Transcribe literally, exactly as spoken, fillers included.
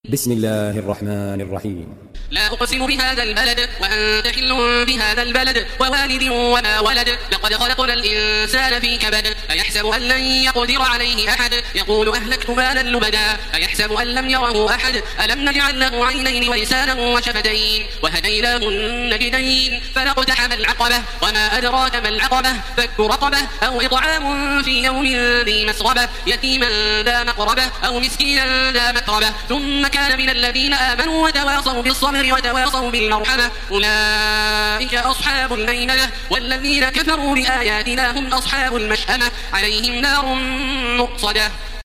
بسم الله الرحمن الرحيم. لا أقسم بهذا البلد وأنت حل بهذا البلد ووالد وما ولد لقد خلقنا الإنسان في كبد أيحسب أن لن يقدر عليه أحد يقول أهلكت مالا لبدا أيحسب أن لم يره أحد ألم نجعل له عينين ولسانا وشفتين وهديناه النجدين فلاقتحم العقبة وما أدراك ما العقبة فك رقبة أو إطعام في يوم ذي مسغبة يتيما ذا مقربة أو مسكينا ذا متربة ثم كان من الذين آمنوا وتواصوا بالصبر وتواصوا بالمرحمة أولئك أصحاب الميمنة والذين كفروا بآياتنا هم أصحاب المشأمة عليهم نار مؤصدة.